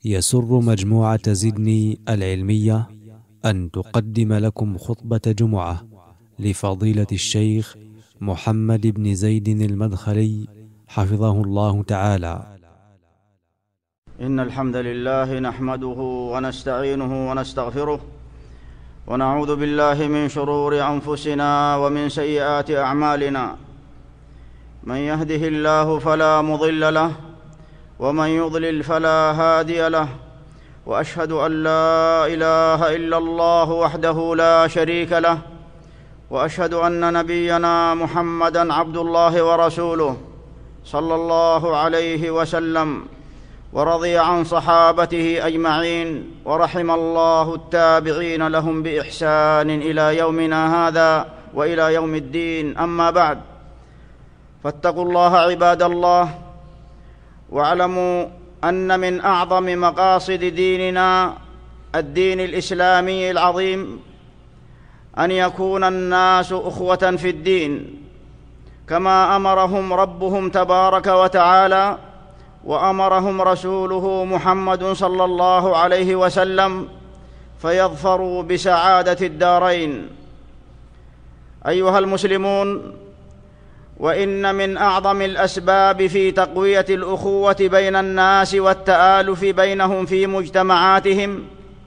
يسر مجموعة زدني العلمية أن تقدم لكم خطبة جمعة لفضيلة الشيخ محمد بن زيد المدخلي حفظه الله تعالى. إن الحمد لله نحمده ونستعينه ونستغفره ونعوذ بالله من شرور أنفسنا ومن سيئات أعمالنا. من يهده الله فلا مضل له ومن يضلل فلا هادي له، وأشهد أن لا إله إلا الله وحده لا شريك له، وأشهد أن نبينا محمدًا عبد الله ورسوله صلى الله عليه وسلم، ورضي عن صحابته أجمعين، ورحم الله التابعين لهم بإحسان إلى يومنا هذا وإلى يوم الدين. أما بعد، فاتقوا الله عباد الله، واعلموا أن من أعظم مقاصد ديننا الدين الإسلامي العظيم أن يكون الناس أخوة في الدين، كما أمرهم ربهم تبارك وتعالى وأمرهم رسوله محمد صلى الله عليه وسلم، فيظفروا بسعادة الدارين. أيها المسلمون، وإن من أعظم الأسباب في تقوية الأخوة بين الناس والتآلف بينهم في مجتمعاتهم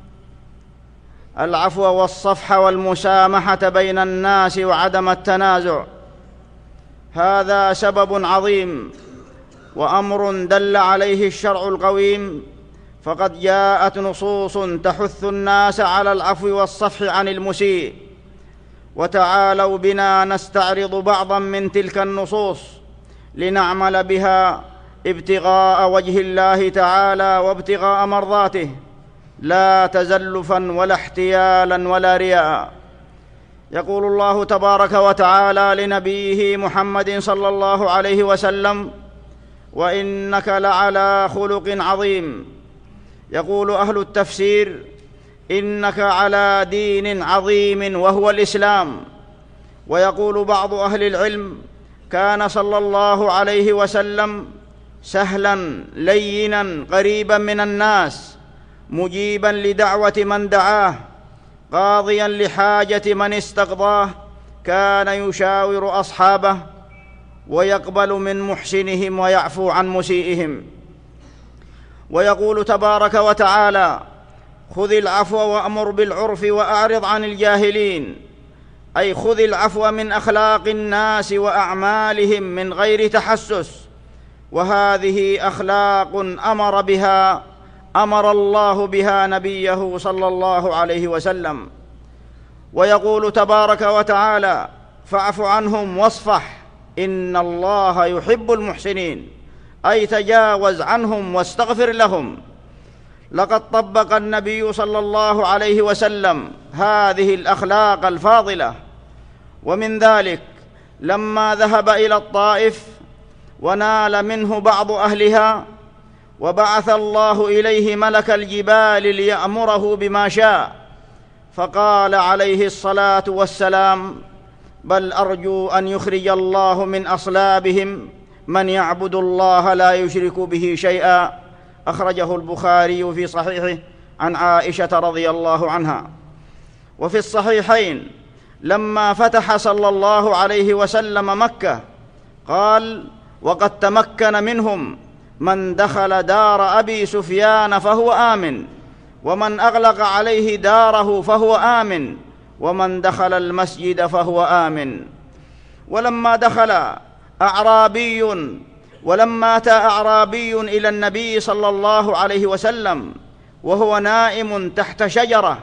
العفو والصفح والمسامحة بين الناس وعدم التنازع. هذا سبب عظيم وأمر دل عليه الشرع القويم، فقد جاءت نصوص تحث الناس على العفو والصفح عن المسيء. وتعالوا بنا نستعرض بعضا من تلك النصوص لنعمل بها ابتغاء وجه الله تعالى وابتغاء مرضاته، لا تزلفا ولا احتيالا ولا رياء. يقول الله تبارك وتعالى لنبيه محمد صلى الله عليه وسلم: وإنك لعلى خلق عظيم. يقول أهل التفسير: إنك على دين عظيم وهو الإسلام. ويقول بعض أهل العلم: كان صلى الله عليه وسلم سهلا لينا قريبا من الناس، مجيبا لدعوة من دعاه، قاضيا لحاجة من استقضاه، كان يشاور أصحابه ويقبل من محسنهم ويعفو عن مسيئهم. ويقول تبارك وتعالى: خذ العفو وأمر بالعرف وأعرض عن الجاهلين، أي خذ العفو من أخلاق الناس وأعمالهم من غير تحسس، وهذه أخلاق أمر الله بها نبيه صلى الله عليه وسلم. ويقول تبارك وتعالى: فاعف عنهم واصفح إن الله يحب المحسنين، أي تجاوز عنهم واستغفر لهم. لقد طبق النبي صلى الله عليه وسلم هذه الأخلاق الفاضلة. ومن ذلك لما ذهب إلى الطائف ونال منه بعض أهلها، وبعث الله إليه ملك الجبال ليأمره بما شاء، فقال عليه الصلاة والسلام: بل أرجو أن يخرج الله من أصلابهم من يعبد الله لا يشرك به شيئا. أخرجه البخاري في صحيحه عن عائشة رضي الله عنها. وفي الصحيحين لما فتح صلى الله عليه وسلم مكة قال: وقد تمكن منهم من دخل دار أبي سفيان فهو آمن، ومن أغلق عليه داره فهو آمن، ومن دخل المسجد فهو آمن. ولما أتى أعرابي إلى النبي صلى الله عليه وسلم وهو نائم تحت شجرة،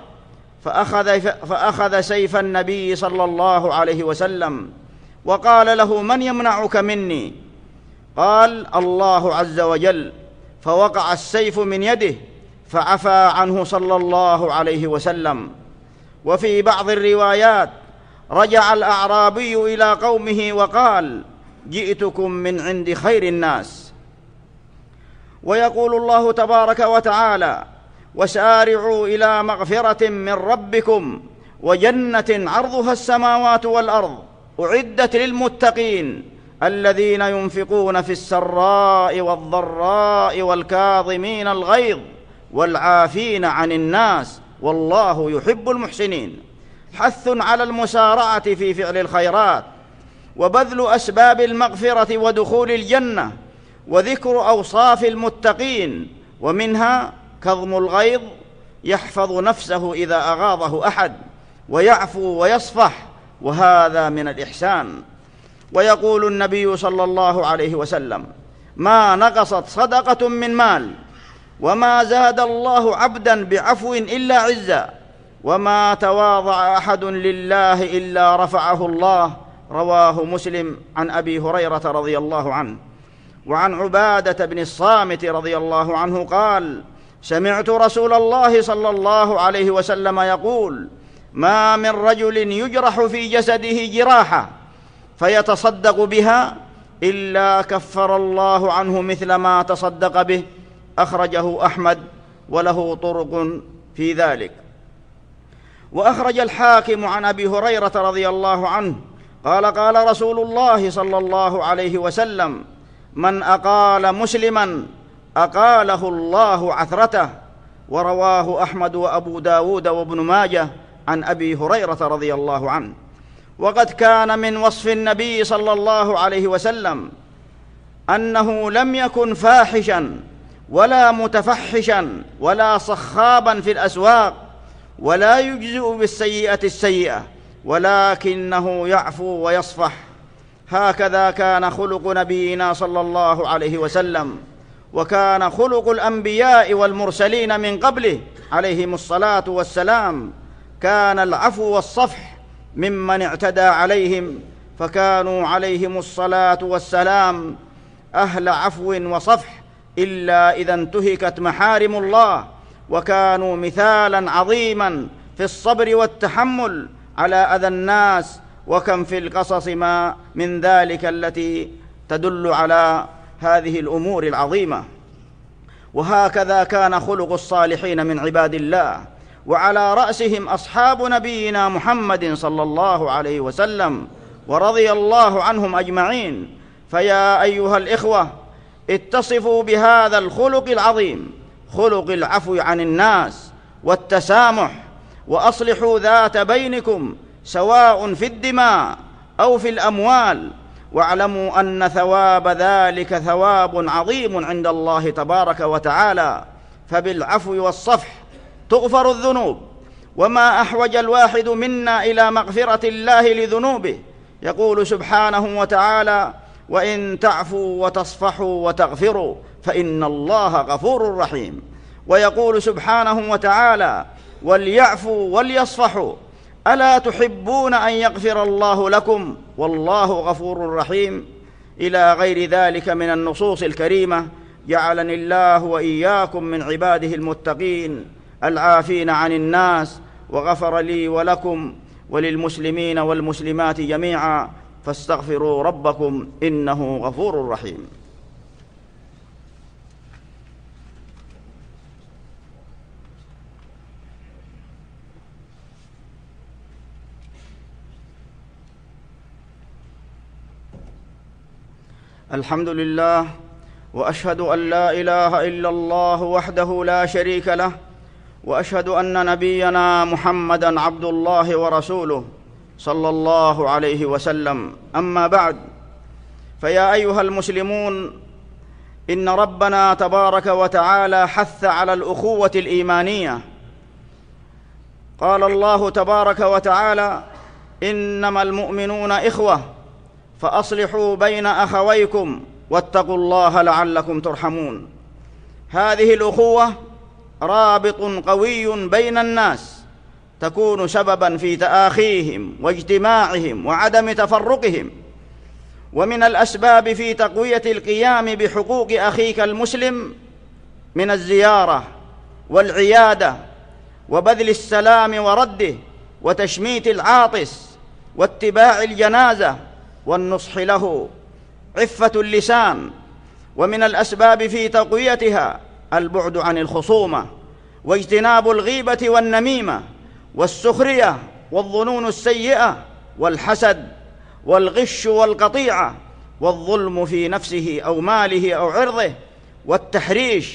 فأخذ سيف النبي صلى الله عليه وسلم وقال له: من يمنعك مني؟ قال: الله عز وجل. فوقع السيف من يده فعفى عنه صلى الله عليه وسلم. وفي بعض الروايات رجع الأعرابي إلى قومه وقال: جئتكم من عند خير الناس. ويقول الله تبارك وتعالى: وسارعوا إلى مغفرة من ربكم وجنة عرضها السماوات والأرض أعدت للمتقين الذين ينفقون في السراء والضراء والكاظمين الغيظ والعافين عن الناس والله يحب المحسنين. حث على المسارعة في فعل الخيرات وبذل أسباب المغفرة ودخول الجنة، وذكر أوصاف المتقين، ومنها كظم الغيظ، يحفظ نفسه إذا أغاضه أحد، ويعفو ويصفح، وهذا من الإحسان. ويقول النبي صلى الله عليه وسلم: ما نقصت صدقة من مال، وما زاد الله عبدا بعفو إلا عزا، وما تواضع أحد لله إلا رفعه الله. رواه مسلم عن أبي هريرة رضي الله عنه. وعن عبادة بن الصامت رضي الله عنه قال: سمعت رسول الله صلى الله عليه وسلم يقول: ما من رجل يجرح في جسده جراحة فيتصدق بها إلا كفر الله عنه مثل ما تصدق به. أخرجه أحمد وله طرق في ذلك. وأخرج الحاكم عن أبي هريرة رضي الله عنه قال: قال رسول الله صلى الله عليه وسلم: من أقال مسلما أقاله الله عثرته. ورواه أحمد وأبو داود وابن ماجه عن أبي هريرة رضي الله عنه. وقد كان من وصف النبي صلى الله عليه وسلم أنه لم يكن فاحشا ولا متفحشا ولا صخابا في الأسواق، ولا يجزئ بالسيئة السيئة، ولكنه يعفو ويصفح. هكذا كان خلق نبينا صلى الله عليه وسلم، وكان خلق الأنبياء والمرسلين من قبله عليهم الصلاة والسلام. كان العفو والصفح ممن اعتدى عليهم، فكانوا عليهم الصلاة والسلام أهل عفو وصفح، إلا إذا انتهكت محارم الله، وكانوا مثالا عظيما في الصبر والتحمل على أذى الناس. وكم في القصص ما من ذلك التي تدل على هذه الأمور العظيمة. وهكذا كان خلق الصالحين من عباد الله، وعلى رأسهم أصحاب نبينا محمد صلى الله عليه وسلم، ورضي الله عنهم أجمعين. فيا أيها الإخوة، اتصفوا بهذا الخلق العظيم، خلق العفو عن الناس والتسامح، وأصلحوا ذات بينكم سواء في الدماء أو في الأموال، واعلموا أن ثواب ذلك ثواب عظيم عند الله تبارك وتعالى. فبالعفو والصفح تغفر الذنوب، وما أحوج الواحد منا إلى مغفرة الله لذنوبه. يقول سبحانه وتعالى: وإن تعفوا وتصفحوا وتغفروا فإن الله غفور رحيم. ويقول سبحانه وتعالى: وليعفوا وليصفحوا ألا تحبون أن يغفر الله لكم والله غفور رحيم، إلى غير ذلك من النصوص الكريمة. جعلني الله وإياكم من عباده المتقين العافين عن الناس، وغفر لي ولكم وللمسلمين والمسلمات جميعا، فاستغفروا ربكم إنه غفور رحيم. الحمد لله، وأشهد أن لا إله إلا الله وحده لا شريك له، وأشهد أن نبينا محمدًا عبد الله ورسوله صلى الله عليه وسلم. أما بعد، فيا أيها المسلمون، إن ربنا تبارك وتعالى حث على الأخوة الإيمانية. قال الله تبارك وتعالى: إنما المؤمنون إخوة فأصلحوا بين أخويكم واتقوا الله لعلكم ترحمون. هذه الأخوة رابط قوي بين الناس، تكون سببا في تآخيهم واجتماعهم وعدم تفرقهم. ومن الأسباب في تقوية القيام بحقوق أخيك المسلم من الزيارة والعيادة وبذل السلام ورده وتشميت العاطس واتباع الجنازة والنصح له، عفة اللسان. ومن الأسباب في تقويتها البعد عن الخصومة واجتناب الغيبة والنميمة والسخرية والظنون السيئة والحسد والغش والقطيعة والظلم في نفسه أو ماله أو عرضه والتحريش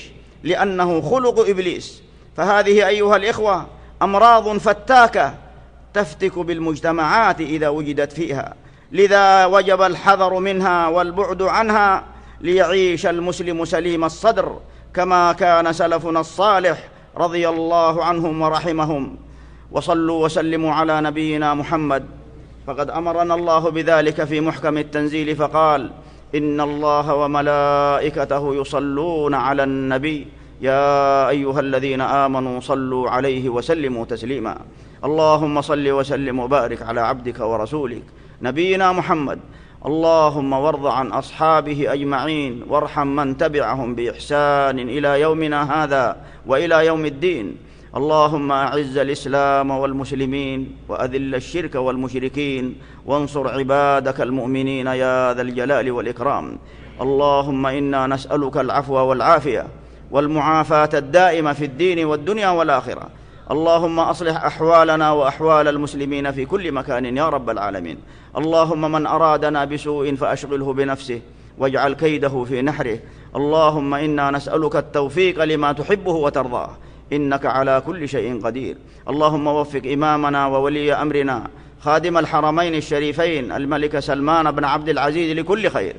لأنه خلق إبليس. فهذه أيها الإخوة أمراض فتاكة تفتك بالمجتمعات إذا وجدت فيها، لذا وجب الحذر منها والبعد عنها ليعيش المسلم سليم الصدر كما كان سلفنا الصالح رضي الله عنهم ورحمهم. وصلوا وسلموا على نبينا محمد، فقد أمرنا الله بذلك في محكم التنزيل فقال: إن الله وملائكته يصلون على النبي يا أيها الذين آمنوا صلوا عليه وسلموا تسليما. اللهم صل وسلم وبارك على عبدك ورسولك نبينا محمد. اللهم وارض عن أصحابه أجمعين، وارحم من تبعهم بإحسان إلى يومنا هذا وإلى يوم الدين. اللهم أعز الإسلام والمسلمين وأذل الشرك والمشركين، وانصر عبادك المؤمنين يا ذا الجلال والإكرام. اللهم إنا نسألك العفو والعافية والمعافاة الدائمة في الدين والدنيا والآخرة. اللهم أصلح أحوالنا وأحوال المسلمين في كل مكان يا رب العالمين. اللهم من أرادنا بسوء فأشغله بنفسه واجعل كيده في نحره. اللهم إنا نسألك التوفيق لما تحبه وترضاه، إنك على كل شيء قدير. اللهم وفق إمامنا وولي أمرنا خادم الحرمين الشريفين الملك سلمان بن عبد العزيز لكل خير،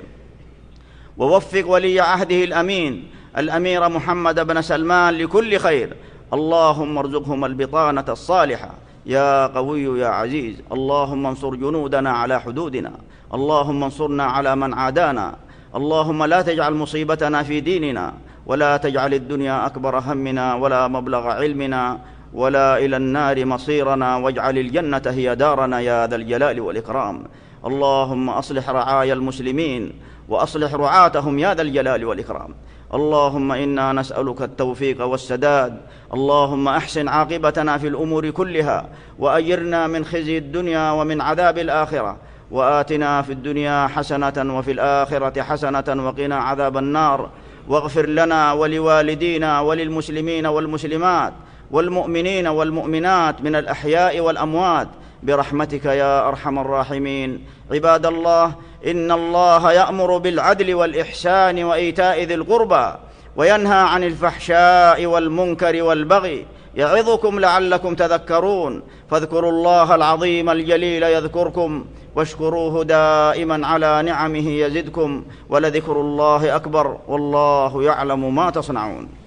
ووفق ولي عهده الأمين الأمير محمد بن سلمان لكل خير. اللهم ارزقهم البطانة الصالحة يا قوي يا عزيز. اللهم انصر جنودنا على حدودنا، اللهم انصرنا على من عادانا. اللهم لا تجعل مصيبتنا في ديننا، ولا تجعل الدنيا أكبر همنا ولا مبلغ علمنا ولا إلى النار مصيرنا، واجعل الجنة هي دارنا يا ذا الجلال والإكرام. اللهم أصلح رعايا المسلمين وأصلح رعاتهم يا ذا الجلال والإكرام. اللهم إنا نسألك التوفيق والسداد. اللهم أحسن عاقبتنا في الأمور كلها، وأجرنا من خزي الدنيا ومن عذاب الآخرة، وآتنا في الدنيا حسنة وفي الآخرة حسنة وقنا عذاب النار. واغفر لنا ولوالدينا وللمسلمين والمسلمات والمؤمنين والمؤمنات من الأحياء والأموات برحمتك يا أرحم الراحمين. عباد الله، إن الله يأمر بالعدل والإحسان وإيتاء ذي القربى، وينهى عن الفحشاء والمنكر والبغي، يعظكم لعلكم تذكرون. فاذكروا الله العظيم الجليل يذكركم، واشكروه دائما على نعمه يزدكم، ولذكر الله أكبر، والله يعلم ما تصنعون.